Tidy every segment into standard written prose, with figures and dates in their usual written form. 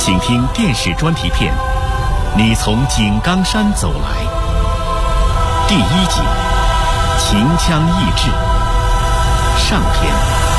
请听电视专题片《你从井冈山走来》第一集《秦腔益智》上篇。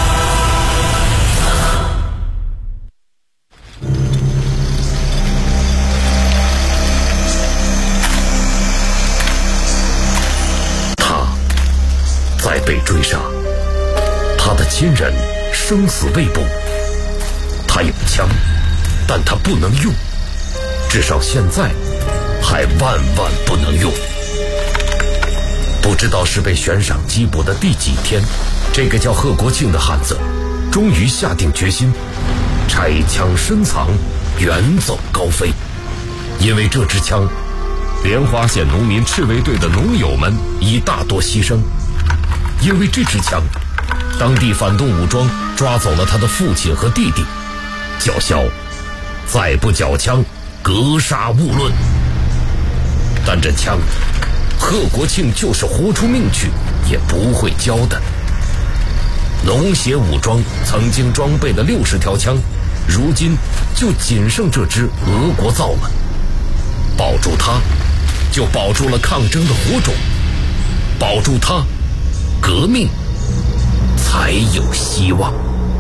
他在被追杀，他的亲人生死未卜。他有枪，但他不能用，至少现在还万不能用。不知道是被悬赏缉捕的第几天，这个叫贺国庆的汉子终于下定决心拆枪深藏，远走高飞。因为这支枪，莲花县农民赤卫队的农友们已大多牺牲。因为这支枪，当地反动武装抓走了他的父亲和弟弟，叫嚣再不缴枪，格杀勿论。但这枪，贺国庆就是活出命去也不会交的。农协武装曾经装备的60条枪，如今就仅剩这支俄国造了。保住它，就保住了抗争的火种；保住它，革命才有希望。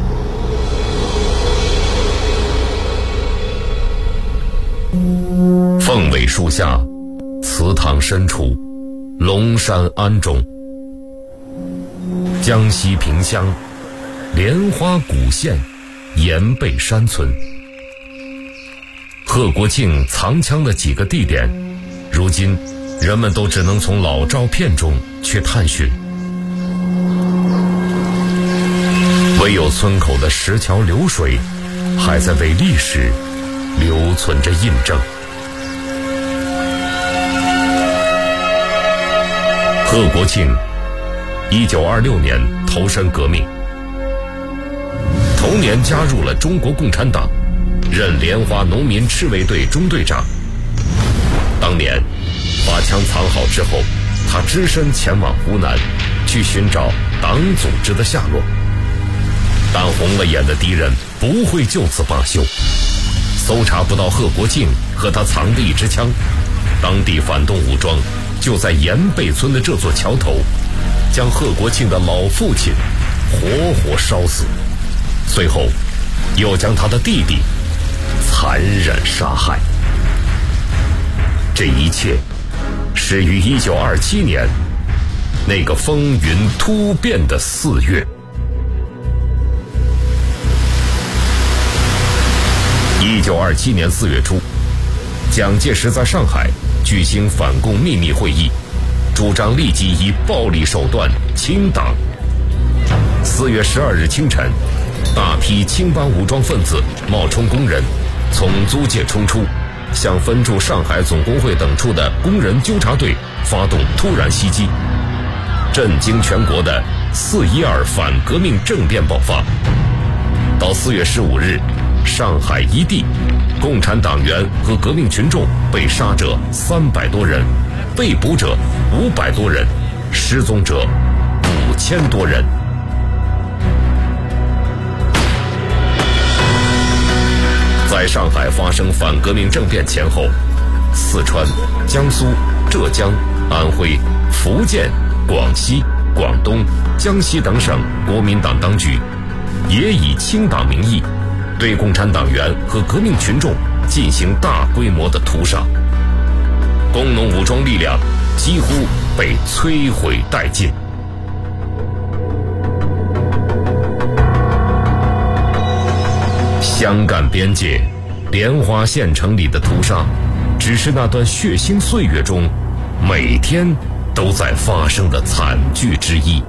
凤尾树下，祠堂深处，龙山庵中，江西萍乡莲花古县岩背山村。贺国庆藏枪的几个地点，如今人们都只能从老照片中去探寻。唯有村口的石桥流水，还在为历史留存着印证。贺国庆1926年投身革命，同年加入了中国共产党，任莲花农民赤卫队中队长。当年把枪藏好之后，他只身前往湖南，去寻找党组织的下落。但红了眼的敌人不会就此罢休，搜查不到贺国庆和他藏的一支枪，当地反动武装就在岩背村的这座桥头，将贺国庆的老父亲活活烧死，随后又将他的弟弟残忍杀害。这一切始于1927年那个风云突变的4月。1927年4月初，蒋介石在上海举行反共秘密会议，主张立即以暴力手段清党。4月12日清晨，大批青帮武装分子冒充工人，从租界冲出，向分驻上海总工会等处的工人纠察队发动突然袭击，震惊全国的412反革命政变爆发。到4月15日，上海一地，共产党员和革命群众被杀者300多人，被捕者500多人，失踪者5000多人。在上海发生反革命政变前后，四川、江苏、浙江、安徽、福建、广西、广东、江西等省国民党当局也以清党名义对共产党员和革命群众进行大规模的屠杀，工农武装力量几乎被摧毁殆尽。湘赣边界莲花县城里的屠杀，只是那段血腥岁月中每天都在发生的惨剧之一。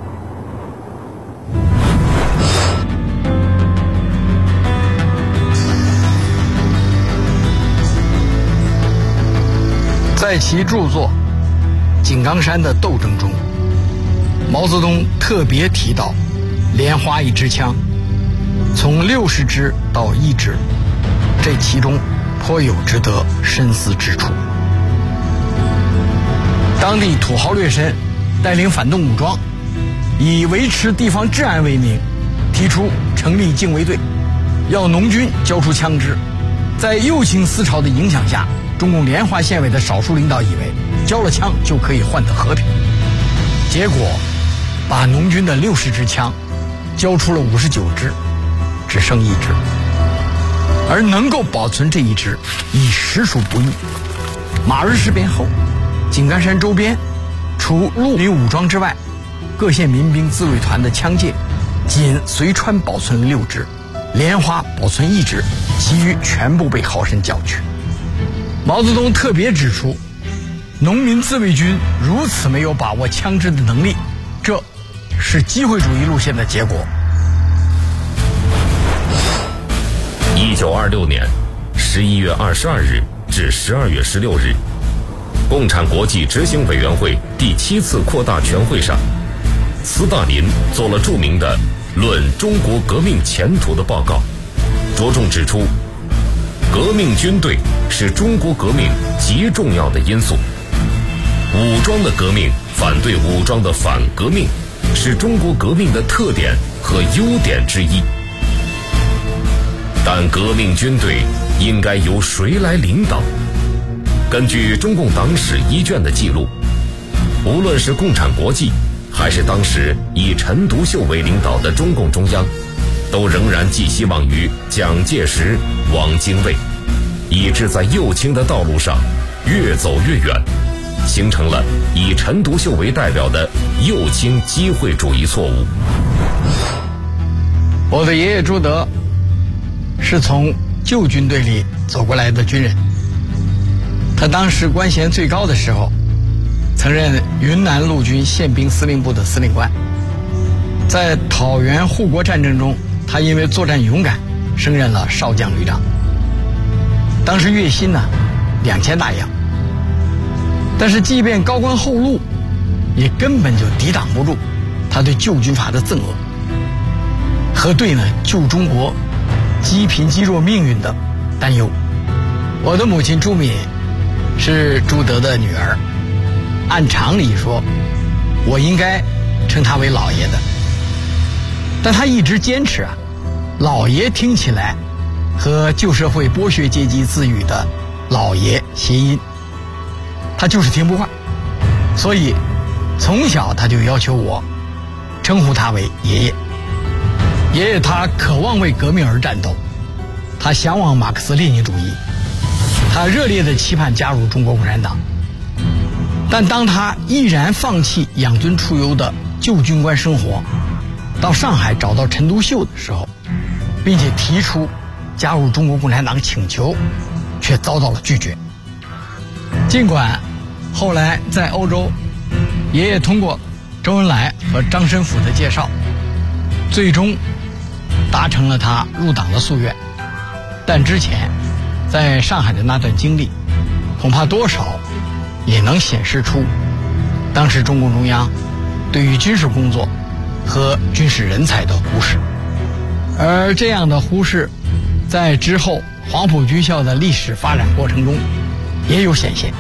在其著作《井冈山的斗争》中，毛泽东特别提到莲花一支枪从60支到1支，这其中颇有值得深思之处。当地土豪劣绅带领反动武装，以维持地方治安为名，提出成立禁卫队，要农军交出枪支， 在右倾思潮的影响下，中共莲花县委的少数领导以为交了枪就可以换得和平，结果把农军的60支枪交出了59支，只剩1支，而能够保存这1支已实属不易。马日事变后，井冈山周边除陆军武装之外，各县民兵自卫团的枪械仅随川保存了6支，莲花保存1支，其余全部被豪绅缴去。毛泽东特别指出，农民自卫军如此没有把握枪支的能力，这是机会主义路线的结果。 1926年11月22日至12月16日，共产国际执行委员会第7次扩大全会上，斯大林做了著名的《论中国革命前途》的报告，着重指出，革命军队是中国革命极重要的因素，武装的革命反对武装的反革命是中国革命的特点和优点之一。但革命军队应该由谁来领导？根据中共党史1卷的记录，无论是共产国际还是当时以陈独秀为领导的中共中央，都仍然寄希望于蒋介石、汪精卫，以致在右倾的道路上越走越远，形成了以陈独秀为代表的右倾机会主义错误。 我的爷爷朱德是从旧军队里走过来的军人，他当时官衔最高的时候，曾任云南陆军宪兵司令部的司令官。在讨袁护国战争中，他因为作战勇敢，升任了少将旅长。当时月薪2000大洋，但是即便高官厚禄，也根本就抵挡不住他对旧军阀的憎恶和对旧中国积贫积弱命运的担忧。我的母亲朱敏是朱德的女儿，按常理说，我应该称她为老爷的，但她一直坚持老爷听起来和旧社会剥削阶级自诩的老爷谐音，她就是听不惯，所以从小她就要求我称呼他为爷爷。爷爷他渴望为革命而战斗，他向往马克思列宁主义，他热烈地期盼加入中国共产党。但当他毅然放弃养尊处优的旧军官生活，到上海找到陈独秀的时候，并且提出加入中国共产党请求，却遭到了拒绝。尽管后来在欧洲，爷爷通过周恩来和张申府的介绍，最终达成了他入党的夙愿，但之前在上海的那段经历，恐怕多少也能显示出当时中共中央对于军事工作和军事人才的忽视。而这样的忽视在之后黄埔军校的历史发展过程中也有显现。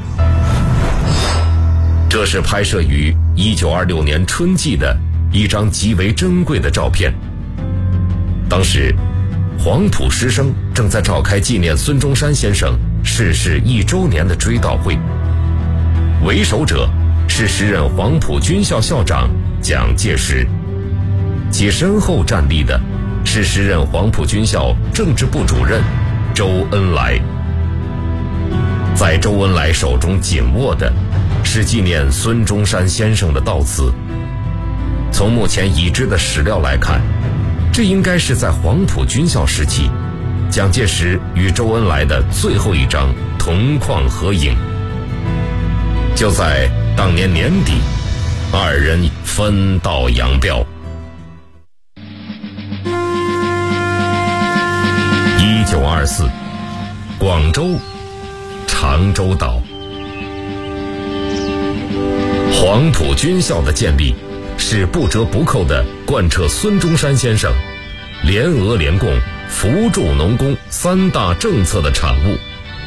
这是拍摄于1926年春季的一张极为珍贵的照片。当时黄埔师生正在召开纪念孙中山先生逝世1周年的追悼会，为首者是时任黄埔军校校长蒋介石，其身后站立的是时任黄埔军校政治部主任周恩来。在周恩来手中紧握的是纪念孙中山先生的悼词。从目前已知的史料来看，这应该是在黄埔军校时期，蒋介石与周恩来的最后一张同框合影。就在当年年底，二人分道扬镳。1924，广州长洲岛。黄埔军校的建立是不折不扣地贯彻孙中山先生联俄联共扶助农工3大政策的产物。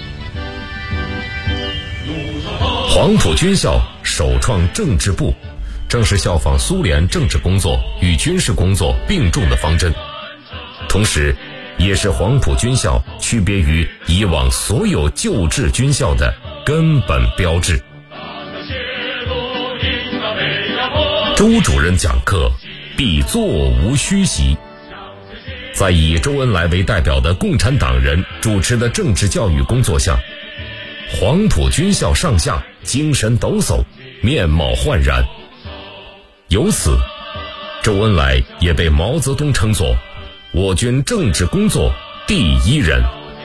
黄埔军校首创政治部，正是效仿苏联政治工作与军事工作并重的方针。同时， 也是黄埔军校区别于以往所有旧制军校的根本标志。周主任讲课必座无虚席，在以周恩来为代表的共产党人主持的政治教育工作下，黄埔军校上下精神抖擞，面貌焕然。由此，周恩来也被毛泽东称作我军政治工作第一人。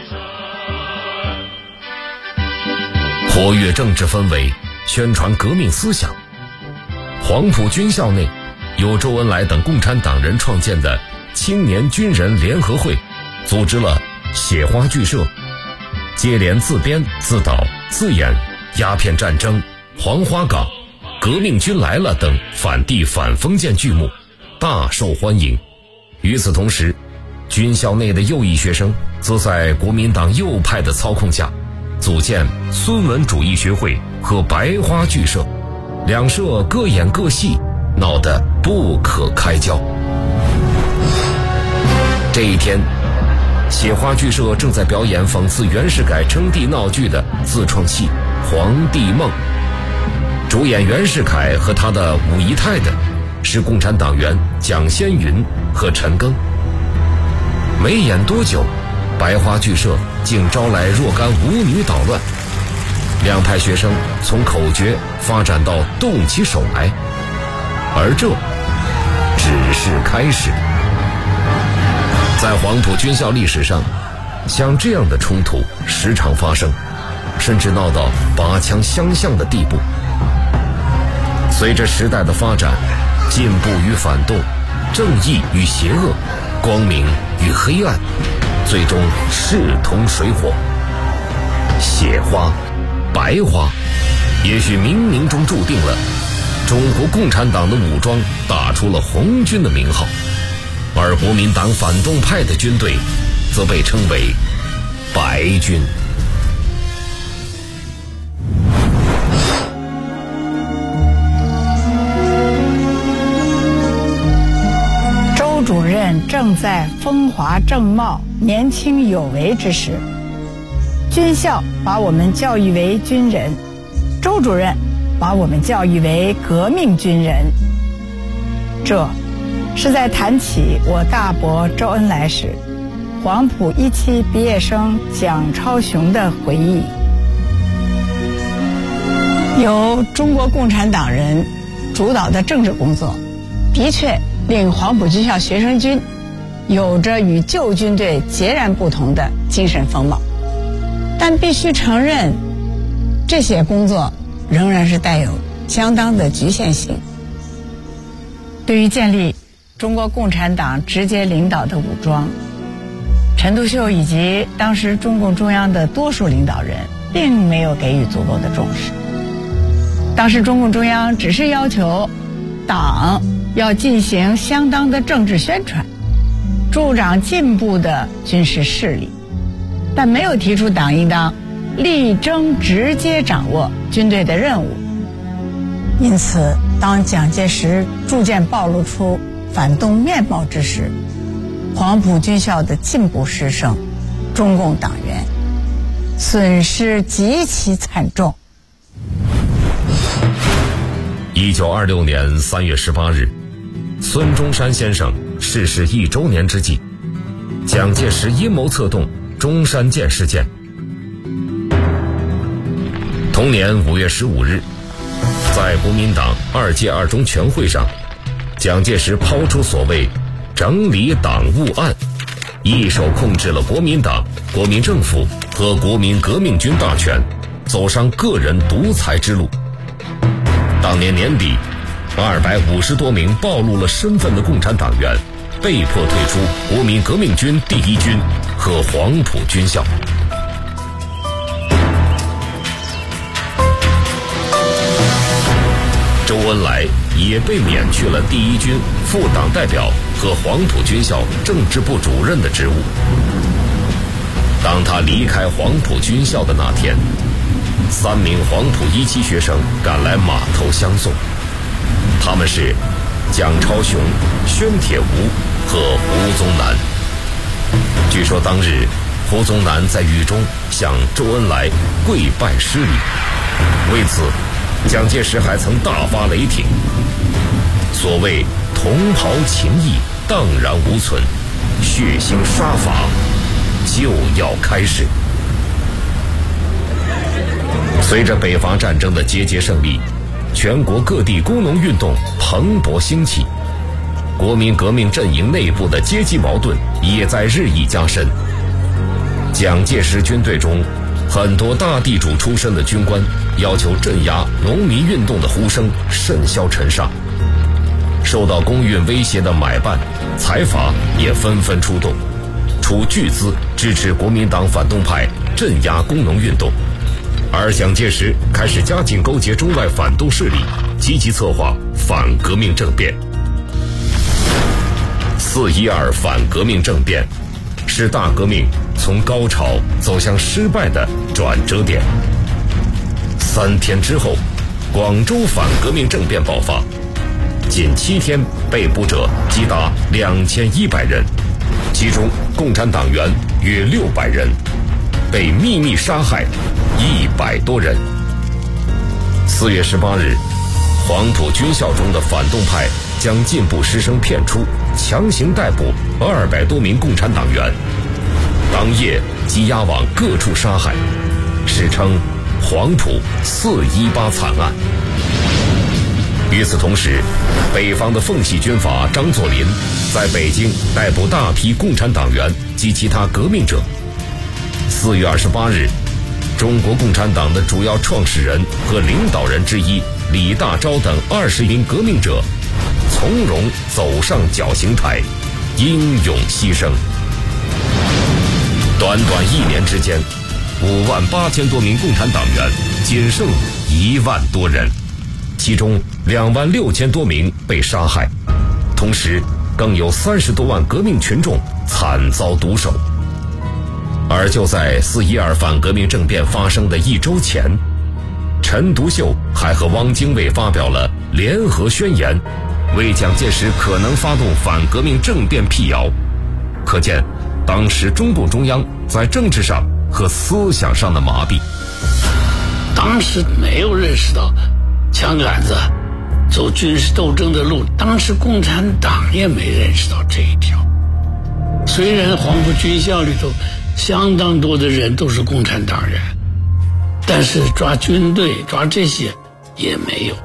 活跃政治氛围，宣传革命思想。黄埔军校内由周恩来等共产党人创建的青年军人联合会，组织了写花剧社，接连自编自导自演鸦片战争、黄花岗、革命军来了等反帝反封建剧目，大受欢迎。与此同时，军校内的右翼学生则在国民党右派的操控下，组建孙文主义学会和白花剧社，两社各演各戏，闹得不可开交。这一天，写花剧社正在表演讽刺袁世凯称帝闹剧的自创戏《皇帝梦》，主演袁世凯和他的五姨太的是共产党员蒋先云和陈赓。没演多久，白花剧社竟招来若干舞女捣乱，两派学生从口诀发展到动起手来，而这只是开始。在黄埔军校历史上，像这样的冲突时常发生，甚至闹到拔枪相向的地步。随着时代的发展，进步与反动，正义与邪恶，光明与黑暗，最终势同水火。血花、白花，也许冥冥中注定了中国共产党的武装打出了红军的名号，而国民党反动派的军队则被称为白军。 周主任正在风华正茂、年轻有为之时，军校把我们教育为军人，周主任把我们教育为革命军人。这是在谈起我大伯周恩来时，黄埔一期毕业生蒋超雄的回忆。由中国共产党人主导的政治工作，的确令黄埔军校学生军有着与旧军队截然不同的精神风貌，但必须承认，这些工作仍然是带有相当的局限性。对于建立中国共产党直接领导的武装，陈独秀以及当时中共中央的多数领导人并没有给予足够的重视。当时中共中央只是要求党要进行相当的政治宣传，助长进步的军事势力，但没有提出党应当力争直接掌握军队的任务。因此，当蒋介石逐渐暴露出反动面貌之时，黄埔军校的进步师生、中共党员损失极其惨重。 1926年3月18日，孙中山先生逝世1周年之际，蒋介石阴谋策动中山舰事件。同年5月15日，在国民党2届2中全会上，蒋介石抛出所谓整理党务案，一手控制了国民党、国民政府和国民革命军大权，走上个人独裁之路。当年年底，250多名暴露了身份的共产党员被迫退出国民革命军第一军和黄埔军校。周恩来也被免去了第一军副党代表和黄埔军校政治部主任的职务。当他离开黄埔军校的那天，3名黄埔一期学生赶来码头相送，他们是蒋超雄、宣铁吾和吴宗南。 据说当日胡宗南在狱中向周恩来跪拜施礼，为此蒋介石还曾大发雷霆，所谓同袍情谊荡然无存，血腥杀伐就要开始。随着北伐战争的节节胜利，全国各地工农运动蓬勃兴起，国民革命阵营内部的阶级矛盾也在日益加深。蒋介石军队中很多大地主出身的军官要求镇压农民运动的呼声甚嚣尘上，受到公运威胁的买办、财阀也纷纷出动，出巨资支持国民党反动派镇压工农运动。而蒋介石开始加紧勾结中外反动势力，积极策划反革命政变。4·12反革命政变是大革命从高潮走向失败的转折点。3天之后，广州反革命政变爆发，仅7天被捕者击达2100人，其中共产党员约600人，被秘密杀害100多人。4月18日，黄埔军校中的反动派将进步师生骗出，强行逮捕200多名共产党员，当夜羁押往各处杀害，史称黄埔4·18惨案。与此同时，北方的奉系军阀张作霖在北京逮捕大批共产党员及其他革命者。4月28日，中国共产党的主要创始人和领导人之一李大钊等20名革命者从容走上绞刑台，英勇牺牲。短短1年之间，58000多名共产党员仅剩1万多人，其中26000多名被杀害，同时更有30多万革命群众惨遭毒手。而就在4·12反革命政变发生的1周前，陈独秀还和汪精卫发表了联合宣言，为蒋介石可能发动反革命政变辟谣。可见当时中共中央在政治上和思想上的麻痹。 当时没有认识到枪杆子走军事斗争的路，当时共产党也没认识到这一条。虽然黄埔军校里头相当多的人都是共产党人，但是抓军队抓这些也没有。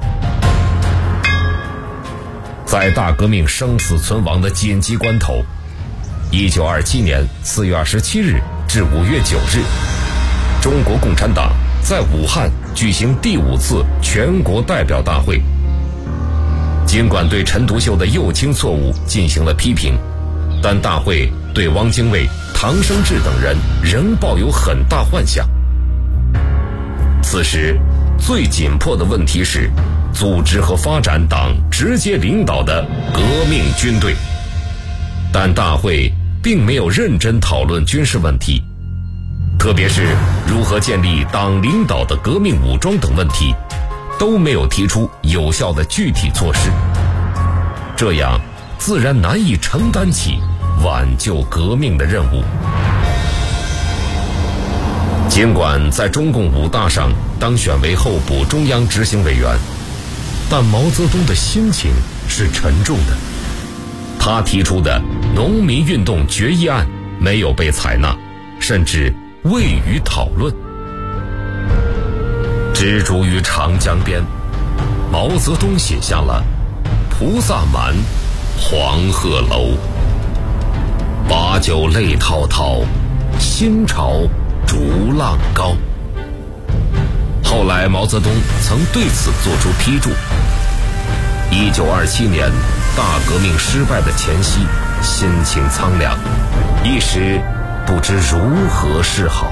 在大革命生死存亡的紧急关头，1927年4月27日至5月9日，中国共产党在武汉举行第5次全国代表大会。尽管对陈独秀的右倾错误进行了批评，但大会对汪精卫、唐生智等人仍抱有很大幻想。此时最紧迫的问题是组织和发展党直接领导的革命军队，但大会并没有认真讨论军事问题，特别是如何建立党领导的革命武装等问题，都没有提出有效的具体措施，这样自然难以承担起挽救革命的任务。尽管在中共5大上当选为候补中央执行委员，但毛泽东的心情是沉重的。他提出的农民运动决议案没有被采纳，甚至未予讨论。执着于长江边，毛泽东写下了菩萨蛮，黄鹤楼，把酒泪滔滔，心潮逐浪高。后来毛泽东曾对此作出批注。1927年大革命失败的前夕，心情苍凉，一时不知如何是好。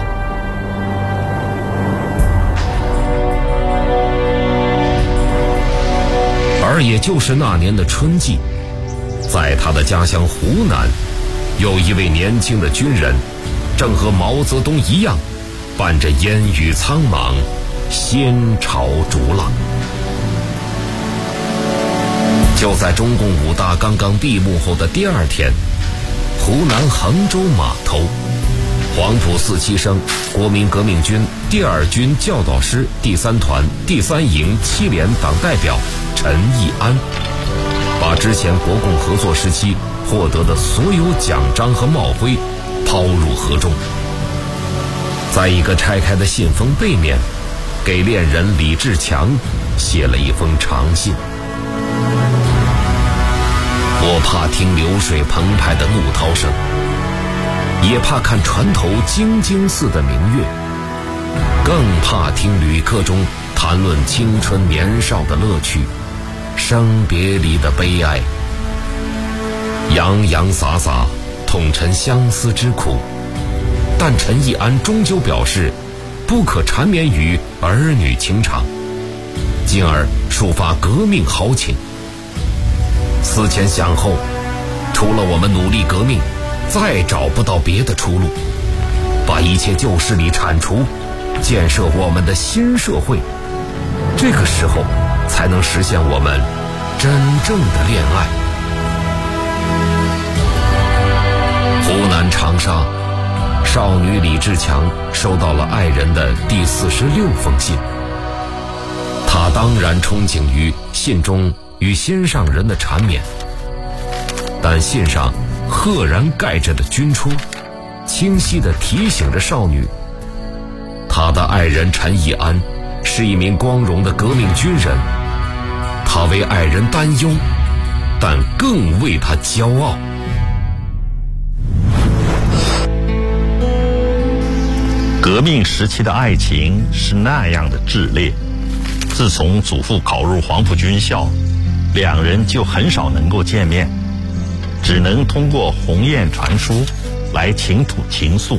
而也就是那年的春季，在他的家乡湖南，有一位年轻的军人，正和毛泽东一样，伴着烟雨苍茫，心潮逐浪。就在中共5大刚刚闭幕后的第2天， 湖南衡州码头，黄埔4期生，国民革命军第2军教导师第3团第3营7连党代表陈义安，把之前国共合作时期获得的所有奖章和帽徽抛入河中。在一个拆开的信封背面，给恋人李志强写了一封长信。我怕听流水澎湃的怒涛声，也怕看船头晶晶似的明月，更怕听旅客中谈论青春年少的乐趣，生别离的悲哀。洋洋洒洒统陈相思之苦，但陈义安终究表示不可缠绵于儿女情长，进而抒发革命豪情。思前想后，除了我们努力革命，再找不到别的出路。把一切旧势力铲除，建设我们的新社会，这个时候才能实现我们真正的恋爱。湖南长沙，少女李志强收到了爱人的第46封信。她当然憧憬于信中与心上人的缠绵，但信上赫然盖着的军戳，清晰地提醒着少女，她的爱人陈义安是一名光荣的革命军人，她为爱人担忧，但更为他骄傲。 革命时期的爱情是那样的炽烈，自从祖父考入黄埔军校，两人就很少能够见面，只能通过鸿雁传书来倾吐情愫。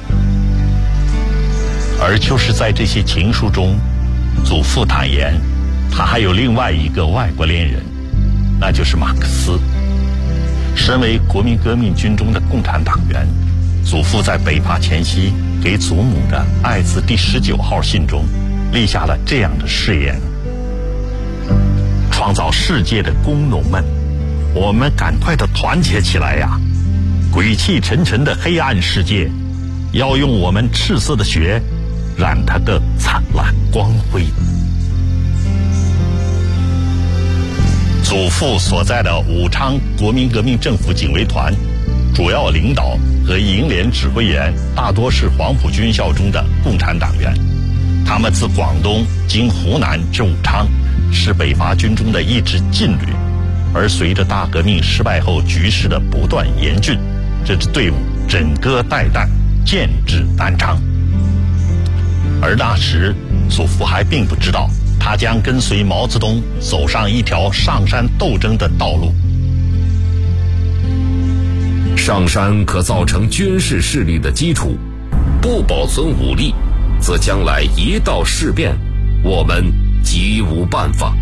而就是在这些情书中，祖父坦言，他还有另外一个外国恋人，那就是马克思。身为国民革命军中的共产党员，祖父在北伐前夕给祖母的爱字第19号信中立下了这样的誓言：创造世界的工农们，我们赶快的团结起来呀！鬼气沉沉的黑暗世界，要用我们赤色的血染它个灿烂光辉。祖父所在的武昌国民革命政府警卫团主要领导和营连指挥员大多是黄埔军校中的共产党员，他们自广东经湖南至武昌，是北伐军中的一支劲旅。而随着大革命失败后局势的不断严峻，这支队伍枕戈待旦，剑指南昌。而那时祖父还并不知道，他将跟随毛泽东走上一条上山斗争的道路。 上山可造成军事势力的基础，不保存武力，则将来一到事变，我们极无办法。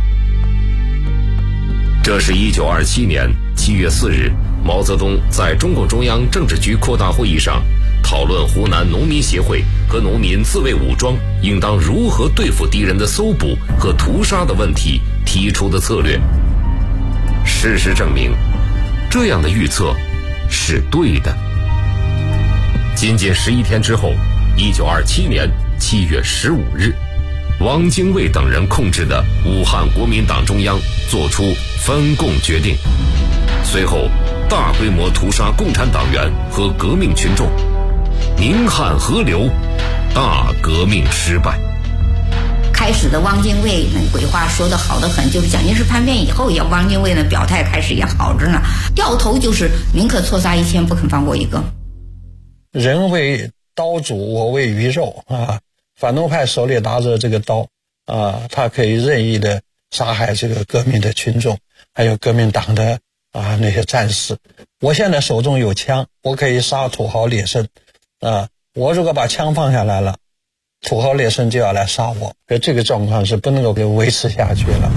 这是1927年7月4日，毛泽东在中共中央政治局扩大会议上讨论湖南农民协会和农民自卫武装应当如何对付敌人的搜捕和屠杀的问题提出的策略。事实证明，这样的预测是对的。仅仅11天之后，1927年7月15日，汪精卫等人控制的武汉国民党中央作出分共决定，随后大规模屠杀共产党员和革命群众，宁汉合流，大革命失败。 开始的汪精卫那鬼话说得好得很，就是蒋介石叛变以后，也汪精卫呢表态开始也好着呢，掉头就是宁可错杀1000，不肯放过一个。 人为刀俎，我为鱼肉啊！反动派手里拿着这个刀啊，他可以任意的杀害这个革命的群众，还有革命党的那些战士。我现在手中有枪，我可以杀土豪劣绅啊！我如果把枪放下来了，土豪劣绅就要来杀我，而这个状况是不能够给维持下去了。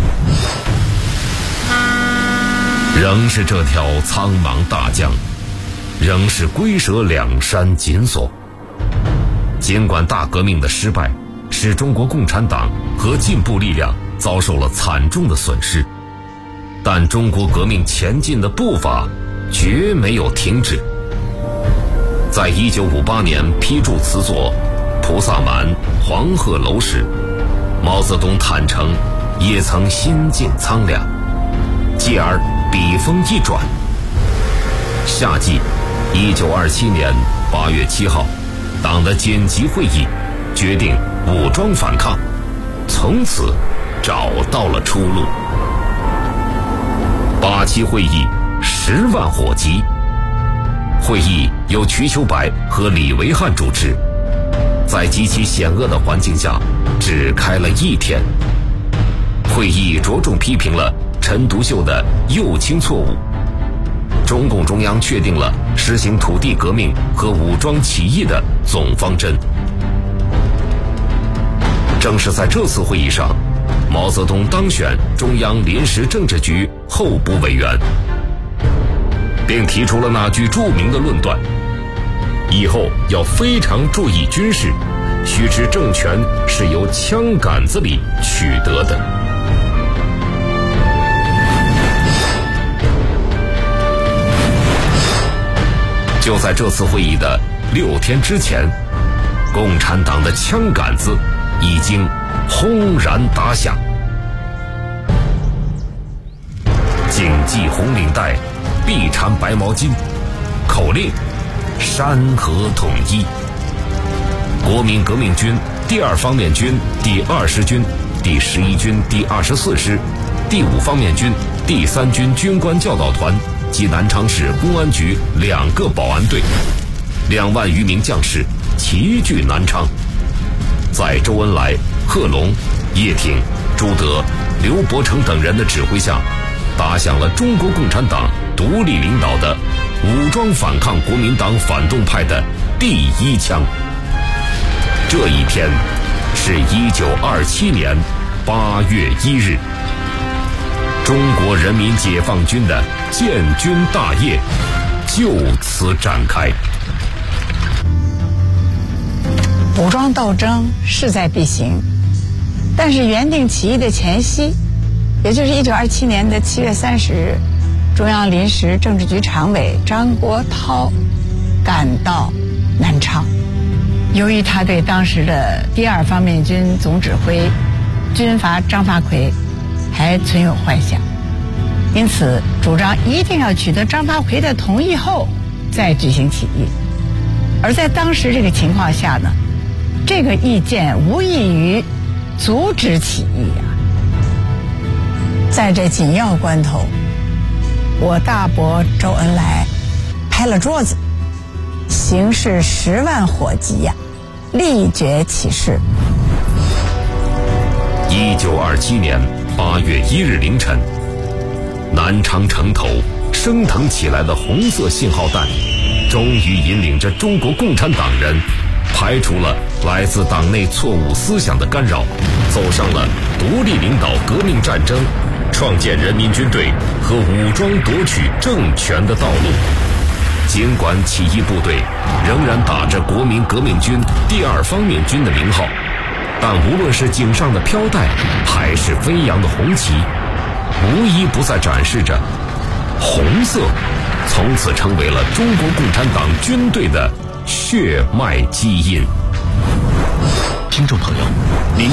仍是这条苍茫大江，仍是龟蛇两山紧锁。尽管大革命的失败使中国共产党和进步力量遭受了惨重的损失，但中国革命前进的步伐绝没有停止。在1958年批注词作《菩萨蛮·黄鹤楼》时，毛泽东坦诚也曾心境苍凉，继而笔锋一转。夏季1927年8月7号，党的紧急会议决定武装反抗，从此找到了出路。8期会议10万火急，会议由瞿秋白和李维汉主持，在极其险恶的环境下只开了1天。会议着重批评了陈独秀的右倾错误，中共中央确定了实行土地革命和武装起义的总方针。正是在这次会议上，毛泽东当选中央临时政治局候补委员，并提出了那句著名的论断：以后要非常注意军事，须知政权是由枪杆子里取得的。就在这次会议的6天之前，共产党的枪杆子已经轰然打响。谨系红领带，必缠白毛巾，口令：山河统一。国民革命军第2方面军第20军、第11军第24师、第5方面军第3军军官教导团及南昌市公安局2个保安队，2万余名将士齐聚南昌，在周恩来、贺龙、叶挺、朱德、刘伯承等人的指挥下，打响了中国共产党独立领导的武装反抗国民党反动派的第1枪。这一天是1927年8月1日，中国人民解放军的建军大业就此展开。 武装斗争势在必行，但是原定起义的前夕，也就是1927年的7月30日，中央临时政治局常委张国焘赶到南昌。由于他对当时的第2方面军总指挥军阀张发奎还存有幻想，因此主张一定要取得张发奎的同意后再举行起义。而在当时这个情况下呢，这个意见无异于阻止起义啊。在这紧要关头，我大伯周恩来拍了桌子，形势10万火急呀，力决起事。 1927年8月1日凌晨，南昌城头升腾起来的红色信号弹，终于引领着中国共产党人排除了来自党内错误思想的干扰，走上了独立领导革命战争、创建人民军队和武装夺取政权的道路。尽管起义部队仍然打着国民革命军第2方面军的名号，但无论是颈上的飘带还是飞扬的红旗，无一不再展示着红色从此成为了中国共产党军队的血脉基因。 听众朋友，